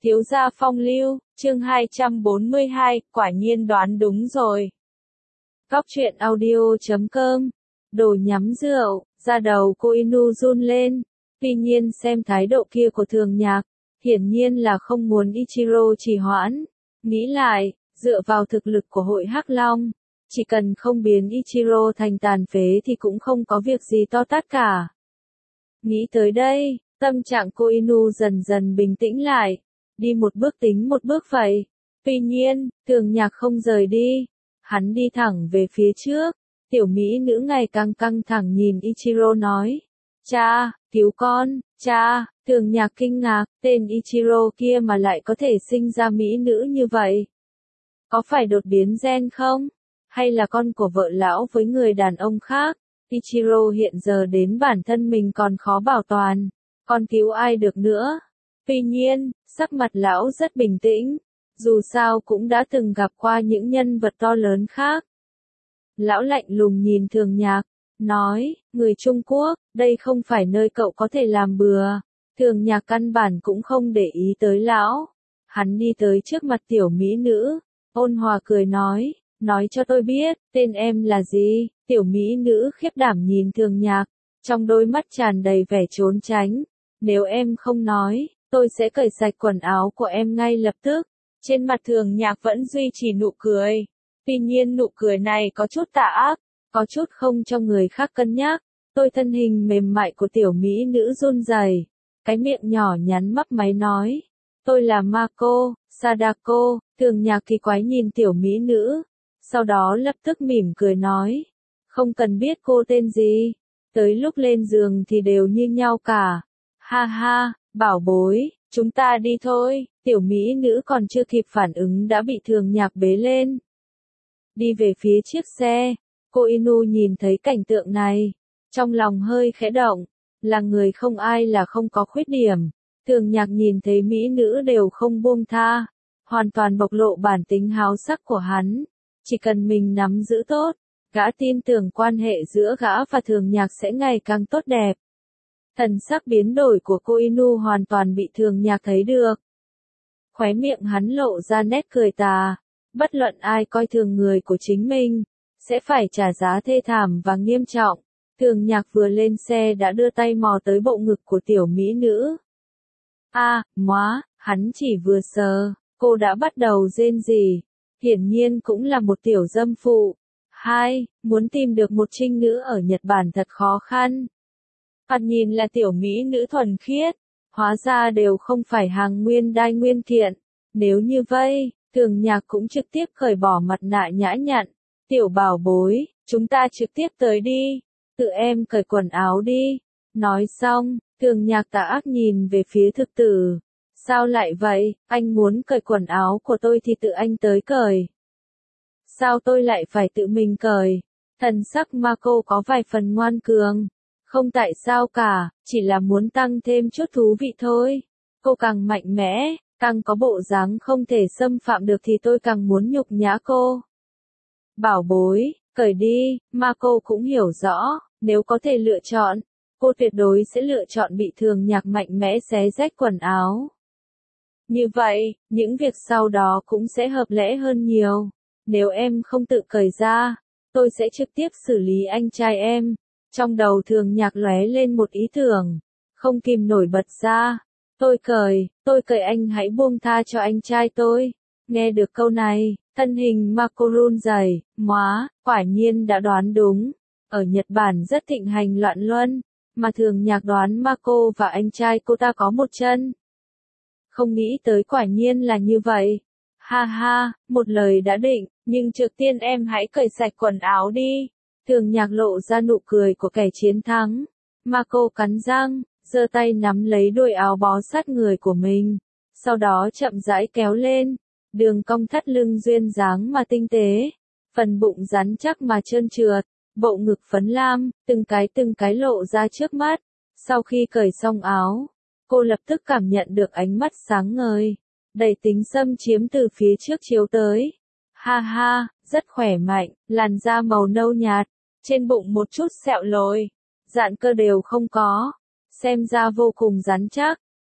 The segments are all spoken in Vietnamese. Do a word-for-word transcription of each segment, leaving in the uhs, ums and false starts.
Thiếu gia phong lưu, chương hai trăm bốn mươi hai, quả nhiên đoán đúng rồi. Góc truyện audio chấm com, đồ nhắm rượu, da đầu cô Inu run lên. Tuy nhiên xem thái độ kia của Thường Nhạc, hiển nhiên là không muốn Ichiro trì hoãn. Nghĩ lại, dựa vào thực lực của hội Hắc Long, chỉ cần không biến Ichiro thành tàn phế thì cũng không có việc gì to tát cả. Nghĩ tới đây, tâm trạng cô Inu dần dần bình tĩnh lại. Đi một bước tính một bước vậy. Tuy nhiên, Thường Nhạc không rời đi. Hắn đi thẳng về phía trước. Tiểu mỹ nữ ngày càng căng thẳng nhìn Ichiro nói. Cha, cứu con, cha. Thường Nhạc kinh ngạc, tên Ichiro kia mà lại có thể sinh ra mỹ nữ như vậy. Có phải đột biến gen không? Hay là con của vợ lão với người đàn ông khác? Ichiro hiện giờ đến bản thân mình còn khó bảo toàn. Con cứu ai được nữa? Tuy nhiên, sắc mặt lão rất bình tĩnh, dù sao cũng đã từng gặp qua những nhân vật to lớn khác. Lão lạnh lùng nhìn Thường Nhạc, nói, người Trung Quốc, đây không phải nơi cậu có thể làm bừa. Thường Nhạc căn bản cũng không để ý tới lão. Hắn đi tới trước mặt tiểu mỹ nữ, ôn hòa cười nói, nói cho tôi biết, tên em là gì? Tiểu mỹ nữ khiếp đảm nhìn Thường Nhạc, trong đôi mắt tràn đầy vẻ trốn tránh. Nếu em không nói, tôi sẽ cởi sạch quần áo của em ngay lập tức. Trên mặt Thường Nhạc vẫn duy trì nụ cười. Tuy nhiên nụ cười này có chút tà ác, có chút không cho người khác cân nhắc. Tôi thân hình mềm mại của tiểu mỹ nữ run rẩy, cái miệng nhỏ nhắn mấp máy nói. Tôi là Mako, Sadako. Thường Nhạc kỳ quái nhìn tiểu mỹ nữ. Sau đó lập tức mỉm cười nói. Không cần biết cô tên gì. Tới lúc lên giường thì đều như nhau cả. Ha ha. Bảo bối, chúng ta đi thôi. Tiểu mỹ nữ còn chưa kịp phản ứng đã bị Thường Nhạc bế lên. Đi về phía chiếc xe, cô Inu nhìn thấy cảnh tượng này, trong lòng hơi khẽ động, là người không ai là không có khuyết điểm. Thường Nhạc nhìn thấy mỹ nữ đều không buông tha, hoàn toàn bộc lộ bản tính háo sắc của hắn. Chỉ cần mình nắm giữ tốt, gã tin tưởng quan hệ giữa gã và Thường Nhạc sẽ ngày càng tốt đẹp. Thần sắc biến đổi của cô Inu hoàn toàn bị Thường Nhạc thấy được. Khóe miệng hắn lộ ra nét cười tà. Bất luận ai coi thường người của chính mình, sẽ phải trả giá thê thảm và nghiêm trọng. Thường Nhạc vừa lên xe đã đưa tay mò tới bộ ngực của tiểu mỹ nữ. A, à, móa, hắn chỉ vừa sờ, cô đã bắt đầu rên rỉ. Hiển nhiên cũng là một tiểu dâm phụ. Hai, muốn tìm được một trinh nữ ở Nhật Bản thật khó khăn. Thoạt nhìn là tiểu mỹ nữ thuần khiết, hóa ra đều không phải hàng nguyên đai nguyên kiện. Nếu như vậy, Thường Nhạc cũng trực tiếp cởi bỏ mặt nạ nhã nhặn. Tiểu bảo bối, chúng ta trực tiếp tới đi. Tự em cởi quần áo đi. Nói xong, Thường Nhạc tà ác nhìn về phía thực tử. Sao lại vậy, anh muốn cởi quần áo của tôi thì tự anh tới cởi. Sao tôi lại phải tự mình cởi? Thần sắc Mako có vài phần ngoan cường. Không tại sao cả, chỉ là muốn tăng thêm chút thú vị thôi. Cô càng mạnh mẽ, càng có bộ dáng không thể xâm phạm được thì tôi càng muốn nhục nhã cô. Bảo bối, cởi đi. Mako cũng hiểu rõ, nếu có thể lựa chọn, cô tuyệt đối sẽ lựa chọn bị Thường Nhạc mạnh mẽ xé rách quần áo. Như vậy, những việc sau đó cũng sẽ hợp lẽ hơn nhiều. Nếu em không tự cởi ra, tôi sẽ trực tiếp xử lý anh trai em. Trong đầu Thường Nhạc lóe lên một ý tưởng, không kìm nổi bật ra. Tôi cởi, tôi cởi anh hãy buông tha cho anh trai tôi. Nghe được câu này, thân hình Mako run rẩy, móa, quả nhiên đã đoán đúng. Ở Nhật Bản rất thịnh hành loạn luân, mà Thường Nhạc đoán Mako và anh trai cô ta có một chân. Không nghĩ tới quả nhiên là như vậy. Ha ha, một lời đã định, nhưng trước tiên em hãy cởi sạch quần áo đi. Thường Nhạc lộ ra nụ cười của kẻ chiến thắng. Mako cắn răng, giơ tay nắm lấy đuôi áo bó sát người của mình. Sau đó chậm rãi kéo lên. Đường cong thắt lưng duyên dáng mà tinh tế. Phần bụng rắn chắc mà trơn trượt. Bộ ngực phấn lam, từng cái từng cái lộ ra trước mắt. Sau khi cởi xong áo, cô lập tức cảm nhận được ánh mắt sáng ngời. Đầy tính xâm chiếm từ phía trước chiếu tới. Ha ha, rất khỏe mạnh, làn da màu nâu nhạt, trên bụng một chút sẹo lồi, dạn cơ đều không có, xem ra vô cùng rắn chắc.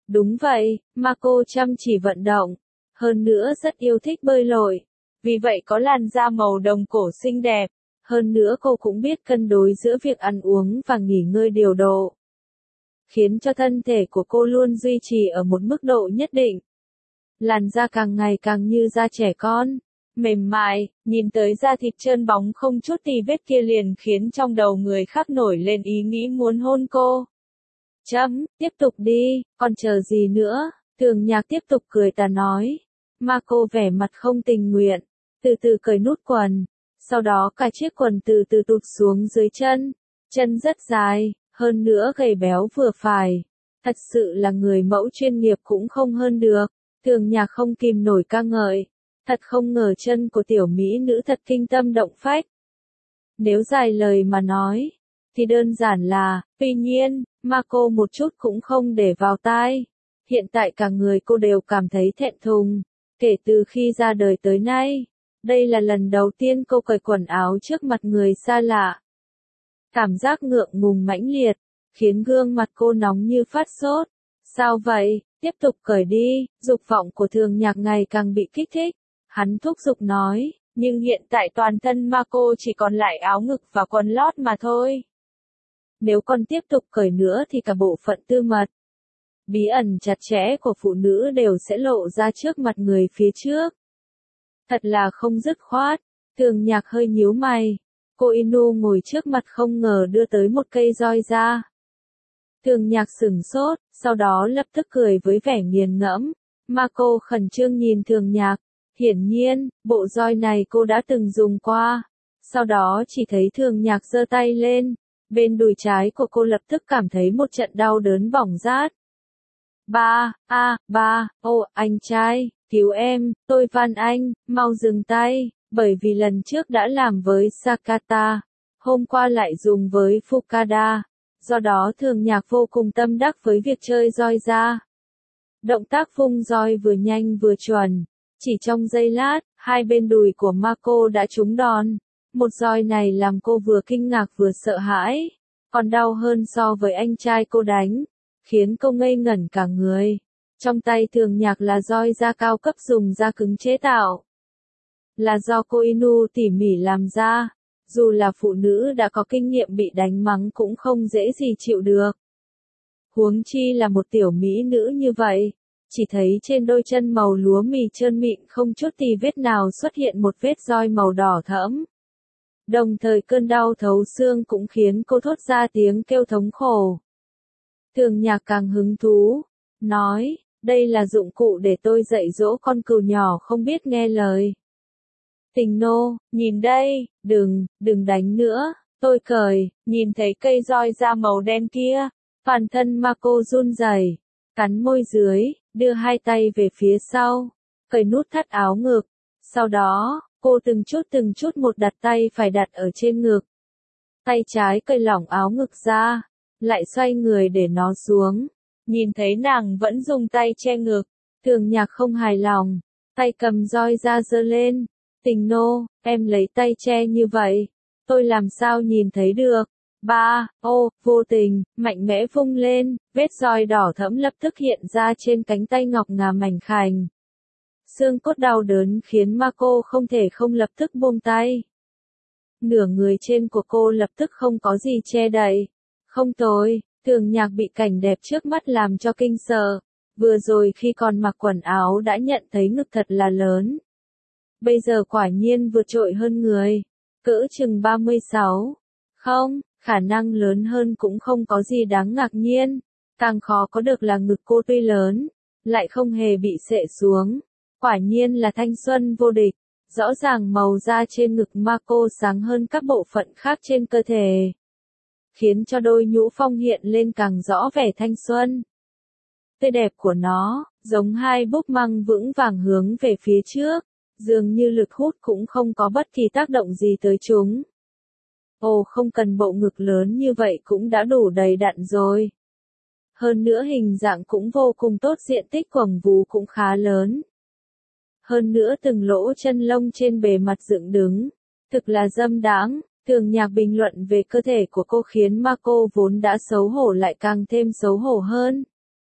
Đúng vậy, Marco chăm chỉ vận động. Hơn nữa rất yêu thích bơi lội. Vì vậy có làn da màu đồng cổ xinh đẹp. Hơn nữa cô cũng biết cân đối giữa việc ăn uống và nghỉ ngơi điều độ. Khiến cho thân thể của cô luôn duy trì ở một mức độ nhất định. Làn da càng ngày càng như da trẻ con. Mềm mại, nhìn tới da thịt trơn bóng không chút tì vết kia liền khiến trong đầu người khác nổi lên ý nghĩ muốn hôn cô. Chấm, tiếp tục đi, còn chờ gì nữa, Thường Nhạc tiếp tục cười tà nói. Marco vẻ mặt không tình nguyện, từ từ cởi nút quần, sau đó cài chiếc quần từ từ tụt xuống dưới chân, chân rất dài, hơn nữa gầy béo vừa phải. Thật sự là người mẫu chuyên nghiệp cũng không hơn được, Thường Nhạc không kìm nổi ca ngợi. Thật không ngờ chân của tiểu mỹ nữ thật kinh tâm động phách. Nếu dài lời mà nói, thì đơn giản là, tuy nhiên, Marco một chút cũng không để vào tai. Hiện tại cả người cô đều cảm thấy thẹn thùng, kể từ khi ra đời tới nay. Đây là lần đầu tiên cô cởi quần áo trước mặt người xa lạ. Cảm giác ngượng ngùng mãnh liệt, khiến gương mặt cô nóng như phát sốt. Sao vậy, tiếp tục cởi đi, dục vọng của Thường Nhạc ngày càng bị kích thích. Hắn thúc giục nói, nhưng hiện tại toàn thân Marco chỉ còn lại áo ngực và quần lót mà thôi. Nếu còn tiếp tục cởi nữa thì cả bộ phận tư mật, bí ẩn chặt chẽ của phụ nữ đều sẽ lộ ra trước mặt người phía trước. Thật là không dứt khoát, Thường Nhạc hơi nhíu mày. Cô Inu ngồi trước mặt không ngờ đưa tới một cây roi ra. Thường Nhạc sửng sốt, sau đó lập tức cười với vẻ nghiền ngẫm. Marco khẩn trương nhìn Thường Nhạc. Hiển nhiên, bộ roi này cô đã từng dùng qua. Sau đó chỉ thấy Thường Nhạc giơ tay lên. Bên đùi trái của cô lập tức cảm thấy một trận đau đớn bỏng rát. Ba, a, ba, ô, anh trai, cứu em, tôi van anh, mau dừng tay, bởi vì lần trước đã làm với Sakata, hôm qua lại dùng với Fukada, do đó Thường Nhạc vô cùng tâm đắc với việc chơi roi ra. Động tác vung roi vừa nhanh vừa chuẩn, chỉ trong giây lát, hai bên đùi của Marco đã trúng đòn. Một roi này làm cô vừa kinh ngạc vừa sợ hãi, còn đau hơn so với anh trai cô đánh, khiến cô ngây ngẩn cả người. Trong tay Thường Nhạc là roi da cao cấp dùng da cứng chế tạo. Là do cô Inu tỉ mỉ làm ra, dù là phụ nữ đã có kinh nghiệm bị đánh mắng cũng không dễ gì chịu được. Huống chi là một tiểu mỹ nữ như vậy, chỉ thấy trên đôi chân màu lúa mì trơn mịn không chút tì vết nào xuất hiện một vết roi màu đỏ thẫm. Đồng thời cơn đau thấu xương cũng khiến cô thốt ra tiếng kêu thống khổ. Thường Nhạc càng hứng thú, nói, đây là dụng cụ để tôi dạy dỗ con cừu nhỏ không biết nghe lời. Tình nô, nhìn đây, đừng, đừng đánh nữa, tôi cởi, nhìn thấy cây roi da màu đen kia, toàn thân Marco run rẩy, cắn môi dưới, đưa hai tay về phía sau, cởi nút thắt áo ngực, sau đó, cô từng chút từng chút một đặt tay phải đặt ở trên ngực. Tay trái cởi lỏng áo ngực ra, lại xoay người để nó xuống. Nhìn thấy nàng vẫn dùng tay che ngực, Thường Nhạc không hài lòng, tay cầm roi ra giơ lên. Tình nô, em lấy tay che như vậy, tôi làm sao nhìn thấy được. Ba, ô, vô tình, mạnh mẽ vung lên, vết roi đỏ thẫm lập tức hiện ra trên cánh tay ngọc ngà mảnh khảnh. Xương cốt đau đớn khiến Marco không thể không lập tức buông tay. Nửa người trên của cô lập tức không có gì che đậy. Không tồi, Thường Nhạc bị cảnh đẹp trước mắt làm cho kinh sợ. Vừa rồi khi còn mặc quần áo đã nhận thấy ngực thật là lớn. Bây giờ quả nhiên vượt trội hơn người. Cỡ chừng ba mươi sáu. Không, khả năng lớn hơn cũng không có gì đáng ngạc nhiên. Càng khó có được là ngực cô tuy lớn, lại không hề bị xệ xuống. Quả nhiên là thanh xuân vô địch. Rõ ràng màu da trên ngực Marco sáng hơn các bộ phận khác trên cơ thể, khiến cho đôi nhũ phong hiện lên càng rõ vẻ thanh xuân. Tươi đẹp của nó, giống hai búp măng vững vàng hướng về phía trước, dường như lực hút cũng không có bất kỳ tác động gì tới chúng. Ồ, không cần bộ ngực lớn như vậy cũng đã đủ đầy đặn rồi. Hơn nữa hình dạng cũng vô cùng tốt, diện tích quầng vú cũng khá lớn. Hơn nữa từng lỗ chân lông trên bề mặt dựng đứng, thực là dâm đãng. Thường Nhạc bình luận về cơ thể của cô khiến Marco vốn đã xấu hổ lại càng thêm xấu hổ hơn.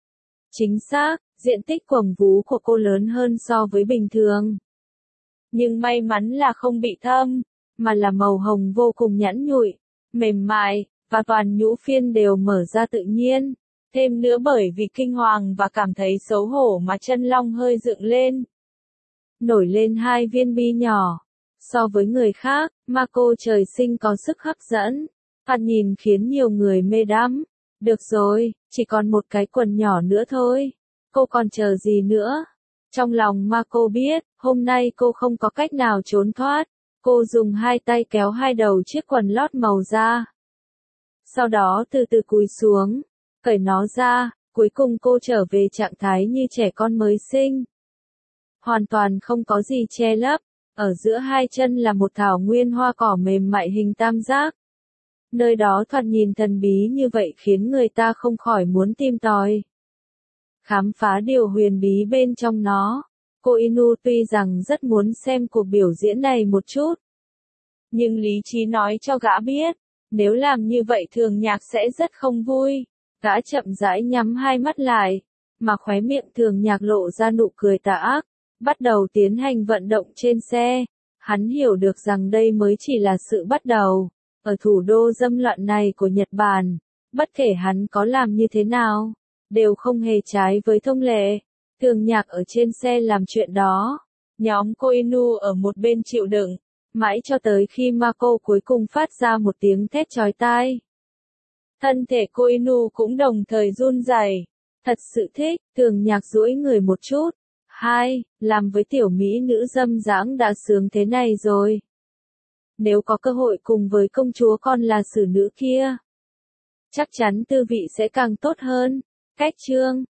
Chính xác, diện tích quầng vú của cô lớn hơn so với bình thường. Nhưng may mắn là không bị thâm, mà là màu hồng vô cùng nhẵn nhụi, mềm mại, và toàn nhũ phiên đều mở ra tự nhiên. Thêm nữa bởi vì kinh hoàng và cảm thấy xấu hổ mà chân long hơi dựng lên. Nổi lên hai viên bi nhỏ. So với người khác, Mako trời sinh có sức hấp dẫn. Thoạt nhìn khiến nhiều người mê đắm. Được rồi, chỉ còn một cái quần nhỏ nữa thôi. Cô còn chờ gì nữa? Trong lòng Mako biết, hôm nay cô không có cách nào trốn thoát. Cô dùng hai tay kéo hai đầu chiếc quần lót màu ra. Sau đó từ từ cúi xuống, cởi nó ra, cuối cùng cô trở về trạng thái như trẻ con mới sinh. Hoàn toàn không có gì che lấp, ở giữa hai chân là một thảo nguyên hoa cỏ mềm mại hình tam giác. Nơi đó thoạt nhìn thần bí như vậy khiến người ta không khỏi muốn tìm tòi. Khám phá điều huyền bí bên trong nó. Cô Inu tuy rằng rất muốn xem cuộc biểu diễn này một chút. Nhưng lý trí nói cho gã biết, nếu làm như vậy Thường Nhạc sẽ rất không vui. Gã chậm rãi nhắm hai mắt lại, mà khóe miệng Thường Nhạc lộ ra nụ cười tà ác, bắt đầu tiến hành vận động trên xe. Hắn hiểu được rằng đây mới chỉ là sự bắt đầu. Ở thủ đô dâm loạn này của Nhật Bản, bất kể hắn có làm như thế nào, đều không hề trái với thông lệ. Thường Nhạc ở trên xe làm chuyện đó. Nhóm cô Inu ở một bên chịu đựng, mãi cho tới khi Mako cuối cùng phát ra một tiếng thét chói tai. Thân thể cô Inu cũng đồng thời run rẩy. Thật sự thích, Thường Nhạc duỗi người một chút. Hai, làm với tiểu mỹ nữ dâm dãng đã sướng thế này rồi. Nếu có cơ hội cùng với công chúa con là xử nữ kia, chắc chắn tư vị sẽ càng tốt hơn. Cách chương